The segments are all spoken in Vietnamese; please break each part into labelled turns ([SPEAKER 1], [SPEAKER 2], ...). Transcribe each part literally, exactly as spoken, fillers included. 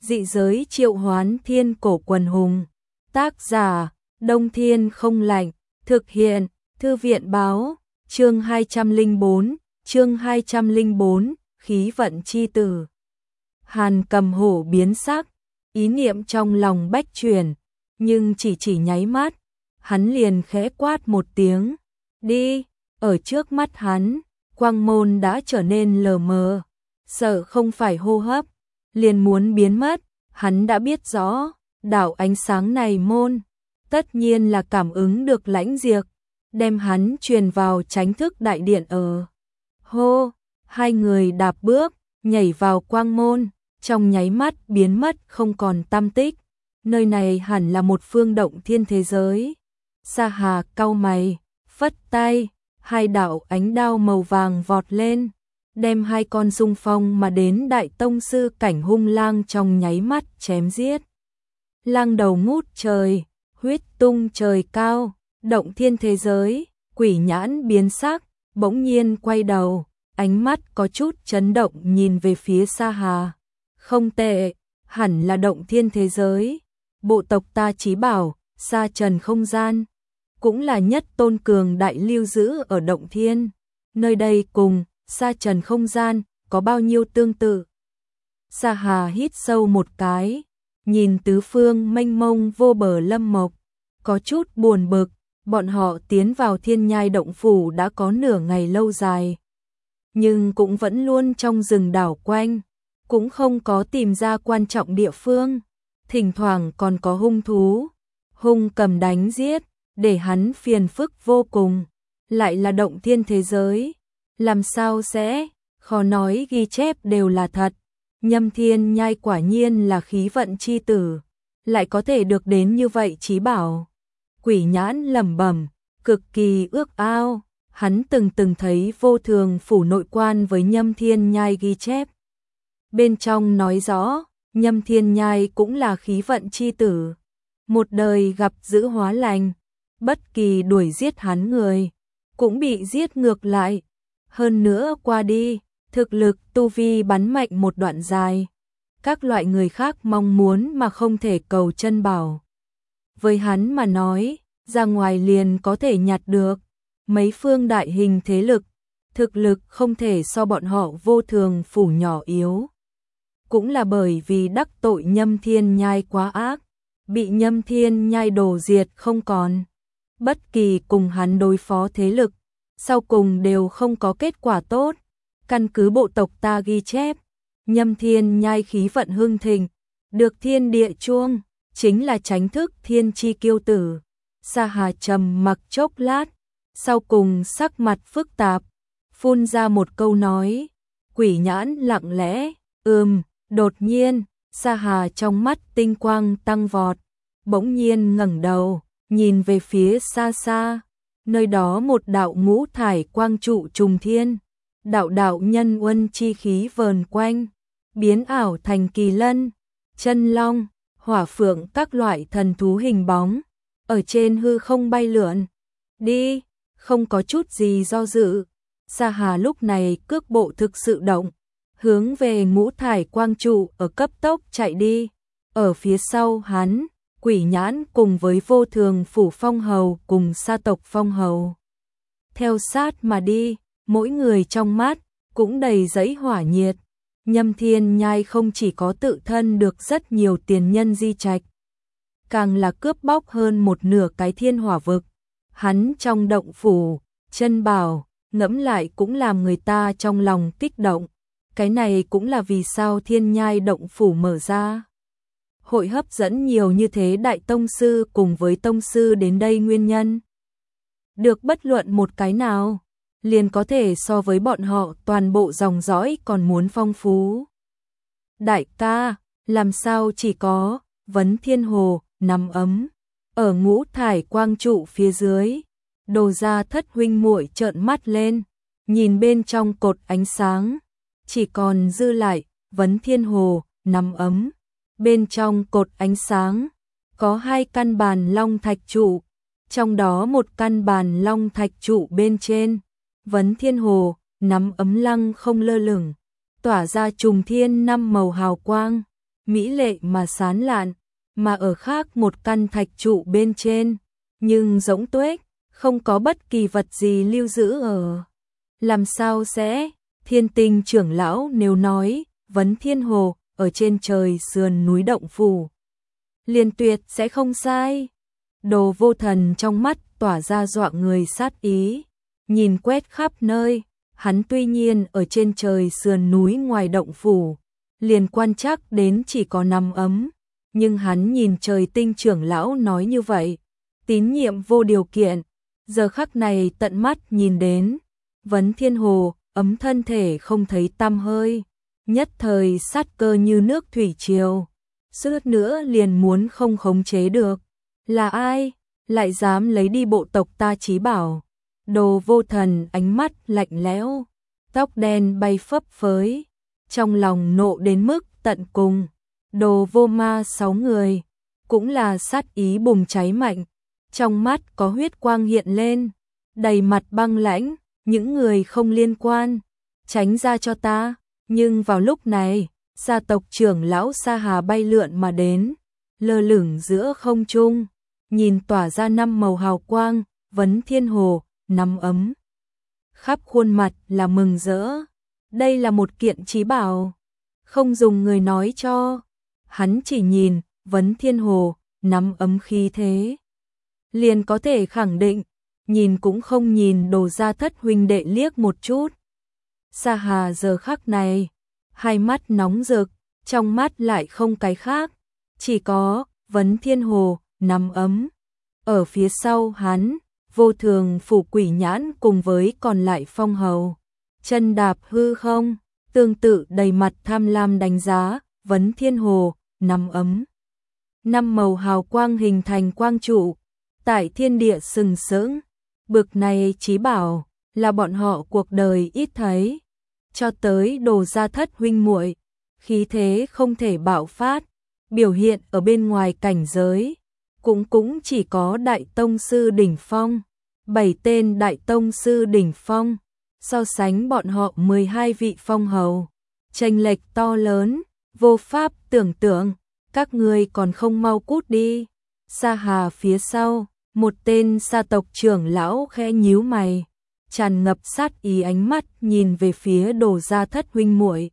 [SPEAKER 1] Dị giới triệu hoán thiên cổ quần hùng. Tác giả, Đông Thiên Không Lạnh. Thực hiện, Thư viện báo. Chương hai trăm lẻ bốn, chương hai trăm lẻ bốn, khí vận chi tử. Hàn Cầm Hổ biến sắc, ý niệm trong lòng bách chuyển, nhưng chỉ chỉ nháy mắt, hắn liền khẽ quát một tiếng, đi. Ở trước mắt hắn, quang môn đã trở nên lờ mờ, sợ không phải hô hấp, liền muốn biến mất. Hắn đã biết rõ, đạo ánh sáng này môn, tất nhiên là cảm ứng được lãnh diệt, đem hắn truyền vào chánh thức đại điện ở. Hô, hai người đạp bước, nhảy vào quang môn, trong nháy mắt biến mất không còn tăm tích. Nơi này hẳn là một phương động thiên thế giới. Sa Hà cau mày, phất tay, hai đạo ánh đao màu vàng vọt lên, đem hai con xung phong mà đến đại tông sư cảnh hung lang trong nháy mắt chém giết. Lang đầu ngút trời, huyết tung trời cao, động thiên thế giới, Quỷ Nhãn biến sắc, bỗng nhiên quay đầu, ánh mắt có chút chấn động nhìn về phía Sa Hà. Không tệ, hẳn là động thiên thế giới, bộ tộc ta chí bảo, Sa Trần không gian, cũng là nhất tôn cường đại lưu giữ ở động thiên. Nơi đây cùng Sa Trần không gian có bao nhiêu tương tự. Sa Hà hít sâu một cái, nhìn tứ phương mênh mông vô bờ lâm mộc, có chút buồn bực. Bọn họ tiến vào Thiên Nhai động phủ đã có nửa ngày lâu dài, nhưng cũng vẫn luôn trong rừng đảo quanh, cũng không có tìm ra quan trọng địa phương. Thỉnh thoảng còn có hung thú, hung cầm đánh giết, để hắn phiền phức vô cùng. Lại là động thiên thế giới, làm sao sẽ, khó nói ghi chép đều là thật. Nhâm Thiên Nhai quả nhiên là khí vận chi tử, lại có thể được đến như vậy chí bảo. Quỷ Nhãn lẩm bẩm, cực kỳ ước ao, hắn từng từng thấy vô thường phủ nội quan với Nhâm Thiên Nhai ghi chép. Bên trong nói rõ, Nhâm Thiên Nhai cũng là khí vận chi tử, một đời gặp dữ hóa lành, bất kỳ đuổi giết hắn người, cũng bị giết ngược lại. Hơn nữa qua đi, thực lực tu vi bắn mạnh một đoạn dài, các loại người khác mong muốn mà không thể cầu chân bảo. Với hắn mà nói, ra ngoài liền có thể nhặt được. Mấy phương đại hình thế lực, thực lực không thể so bọn họ vô thường phủ nhỏ yếu. Cũng là bởi vì đắc tội Nhâm Thiên Nhai quá ác, bị Nhâm Thiên Nhai đổ diệt không còn. Bất kỳ cùng hắn đối phó thế lực, sau cùng đều không có kết quả tốt. Căn cứ bộ tộc ta ghi chép, Nhâm Thiên Nhai khí vận hưng thịnh, được thiên địa chuông, chính là chánh thức thiên chi kiêu tử. Sa Hà trầm mặc chốc lát, sau cùng sắc mặt phức tạp, phun ra một câu nói. Quỷ Nhãn lặng lẽ, ừm, đột nhiên, Sa Hà trong mắt tinh quang tăng vọt, bỗng nhiên ngẩng đầu, nhìn về phía xa xa, nơi đó một đạo ngũ thải quang trụ trùng thiên, đạo đạo nhân uân chi khí vờn quanh, biến ảo thành kỳ lân, chân long, hỏa phượng các loại thần thú hình bóng, ở trên hư không bay lượn. Đi, không có chút gì do dự. Sa Hà lúc này cước bộ thực sự động, hướng về ngũ thải quang trụ ở cấp tốc chạy đi. Ở phía sau hắn, Quỷ Nhãn cùng với vô thường phủ phong hầu cùng sa tộc phong hầu theo sát mà đi, mỗi người trong mắt cũng đầy dẫy hỏa nhiệt. Nhâm Thiên Nhai không chỉ có tự thân được rất nhiều tiền nhân di trạch, càng là cướp bóc hơn một nửa cái thiên hỏa vực. Hắn trong động phủ, chân bảo, ngẫm lại cũng làm người ta trong lòng kích động. Cái này cũng là vì sao Thiên Nhai động phủ mở ra hội hấp dẫn nhiều như thế đại tông sư cùng với tông sư đến đây nguyên nhân. Được bất luận một cái nào, liền có thể so với bọn họ toàn bộ dòng dõi còn muốn phong phú. Đại ca, làm sao chỉ có Vấn Thiên Hồ nằm ấm ở ngũ thải quang trụ phía dưới. Đồ Gia Thất huynh muội trợn mắt lên, nhìn bên trong cột ánh sáng, chỉ còn dư lại Vấn Thiên Hồ nằm ấm. Bên trong cột ánh sáng có hai căn bàn long thạch trụ, trong đó một căn bàn long thạch trụ bên trên, Vấn Thiên Hồ nắm ấm lăng không lơ lửng, tỏa ra trùng thiên năm màu hào quang. mỹ lệ mà sán lạn, mà ở khác một căn thạch trụ bên trên, nhưng rỗng tuếch, không có bất kỳ vật gì lưu giữ ở. Làm sao sẽ? Thiên Tinh trưởng lão nếu nói, Vấn Thiên Hồ, ở trên trời sườn núi động phủ. Liền tuyệt sẽ không sai. Đồ Vô Thần trong mắt tỏa ra dọa người sát ý, nhìn quét khắp nơi, hắn tuy nhiên ở trên trời sườn núi ngoài động phủ, liền quan chắc đến chỉ có năm ấm, nhưng hắn nhìn Trời Tinh trưởng lão nói như vậy, tín nhiệm vô điều kiện, giờ khắc này tận mắt nhìn đến, Vấn Thiên Hồ, ấm thân thể không thấy tăm hơi, nhất thời sát cơ như nước thủy triều, suýt nữa liền muốn không khống chế được. Là ai? Lại dám lấy đi bộ tộc ta chí bảo? Đồ Vô Thần ánh mắt lạnh lẽo, tóc đen bay phấp phới, trong lòng nộ đến mức tận cùng. Đồ Vô Ma sáu người, cũng là sát ý bùng cháy mạnh, trong mắt có huyết quang hiện lên, đầy mặt băng lãnh, những người không liên quan, tránh ra cho ta. Nhưng vào lúc này, gia tộc trưởng lão Sa Hà bay lượn mà đến, lơ lửng giữa không trung, nhìn tỏa ra năm màu hào quang, Vấn Thiên Hồ, năm ấm. Khắp khuôn mặt là mừng rỡ, đây là một kiện chí bảo, không dùng người nói cho, hắn chỉ nhìn, Vấn Thiên Hồ, năm ấm khí thế. Liền có thể khẳng định, nhìn cũng không nhìn Đồ gia thất huynh đệ liếc một chút. Sa Hà giờ khắc này, hai mắt nóng rực, trong mắt lại không cái khác, chỉ có Vấn Thiên Hồ, năm ấm. Ở phía sau hắn, Vô Thường Phủ Quỷ Nhãn cùng với còn lại phong hầu, chân đạp hư không, tương tự đầy mặt tham lam đánh giá, Vấn Thiên Hồ, năm ấm. Năm màu hào quang hình thành quang trụ, tại thiên địa sừng sững, bực này chí bảo, là bọn họ cuộc đời ít thấy. Cho tới Đồ gia thất huynh muội, khí thế không thể bạo phát, biểu hiện ở bên ngoài cảnh giới, cũng cũng chỉ có đại tông sư đỉnh phong, bảy tên đại tông sư đỉnh phong, so sánh bọn họ mười hai vị phong hầu, chênh lệch to lớn, vô pháp tưởng tượng, các ngươi còn không mau cút đi. Sa Hà phía sau, một tên sa tộc trưởng lão khẽ nhíu mày, tràn ngập sát ý ánh mắt nhìn về phía Đồ gia thất huynh muội.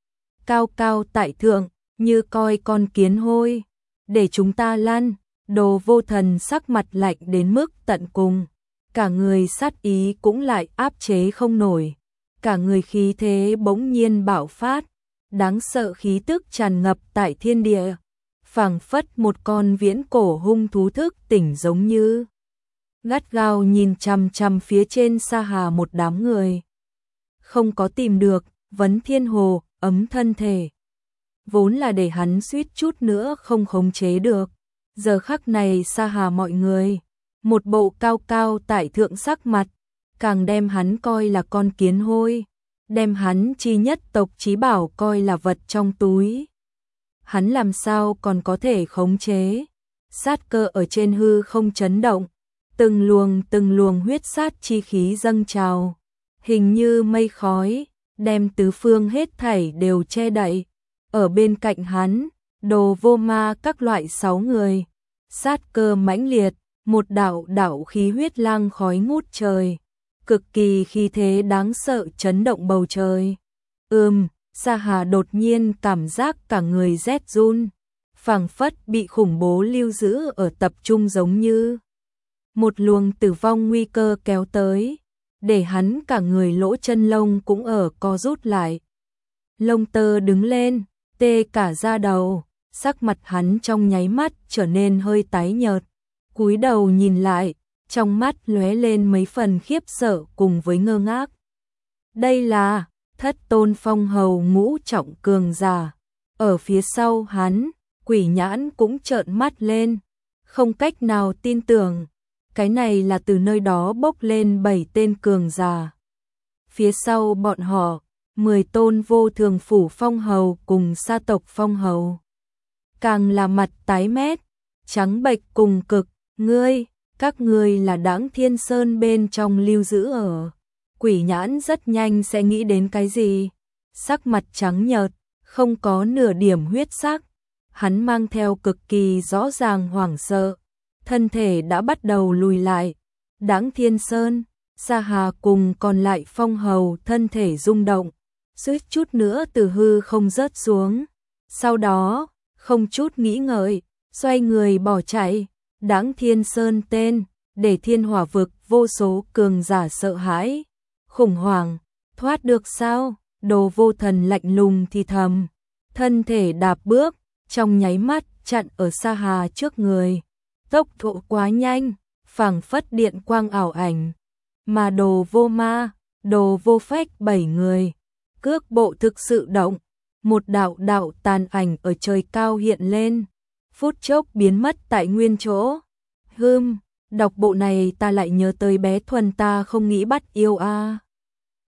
[SPEAKER 1] Cao cao tại thượng, như coi con kiến hôi, để chúng ta lăn. Đồ Vô Thần sắc mặt lạnh đến mức tận cùng, cả người sát ý cũng lại áp chế không nổi, cả người khí thế bỗng nhiên bạo phát, đáng sợ khí tức tràn ngập tại thiên địa, phảng phất một con viễn cổ hung thú thức tỉnh giống như. Gắt gao nhìn chằm chằm phía trên Sa Hà một đám người. Không có tìm được, Vấn Thiên Hồ, ấm thân thể. Vốn là để hắn suýt chút nữa không khống chế được. Giờ khắc này Sa Hà mọi người, một bộ cao cao tại thượng sắc mặt, càng đem hắn coi là con kiến hôi, đem hắn chi nhất tộc chí bảo coi là vật trong túi. Hắn làm sao còn có thể khống chế? Sát cơ ở trên hư không chấn động, từng luồng từng luồng huyết sát chi khí dâng trào, hình như mây khói, đem tứ phương hết thảy đều che đậy. Ở bên cạnh hắn, Đồ Vô Ma các loại sáu người, sát cơ mãnh liệt, một đạo đạo khí huyết lang khói ngút trời, cực kỳ khí thế đáng sợ chấn động bầu trời. Ừm, Sa Hà đột nhiên cảm giác cả người rét run, phảng phất bị khủng bố lưu giữ ở tập trung giống như một luồng tử vong nguy cơ kéo tới, để hắn cả người lỗ chân lông cũng ở co rút lại. Lông tơ đứng lên, tê cả da đầu, sắc mặt hắn trong nháy mắt trở nên hơi tái nhợt, cúi đầu nhìn lại, trong mắt lóe lên mấy phần khiếp sợ cùng với ngơ ngác. Đây là Thất Tôn phong hầu ngũ trọng cường giả. Ở phía sau hắn, Quỷ Nhãn cũng trợn mắt lên, không cách nào tin tưởng, cái này là từ nơi đó bốc lên bảy tên cường giả. Phía sau bọn họ, mười tôn Vô Thường Phủ phong hầu cùng sa tộc phong hầu. Càng là mặt tái mét, trắng bệch cùng cực, ngươi, các ngươi là Đãng Thiên Sơn bên trong lưu giữ ở. Quỷ Nhãn rất nhanh sẽ nghĩ đến cái gì, sắc mặt trắng nhợt, không có nửa điểm huyết sắc, hắn mang theo cực kỳ rõ ràng hoảng sợ, thân thể đã bắt đầu lùi lại. Đãng Thiên Sơn, Sa Hà cùng còn lại phong hầu thân thể rung động, suýt chút nữa từ hư không rớt xuống. Sau đó, không chút nghĩ ngợi, xoay người bỏ chạy. Đãng Thiên Sơn tên, để thiên hỏa vực vô số cường giả sợ hãi, khủng hoảng, thoát được sao? Đồ Vô Thần lạnh lùng thì thầm, thân thể đạp bước, trong nháy mắt chặn ở Sa Hà trước người. Tốc độ quá nhanh, phảng phất điện quang ảo ảnh, mà Đồ Vô Ma, Đồ Vô Phách bảy người, cước bộ thực sự động, một đạo đạo tàn ảnh ở trời cao hiện lên, phút chốc biến mất tại nguyên chỗ. Hừm, đọc bộ này ta lại nhớ tới bé Thuần ta không nghĩ bắt yêu a. À.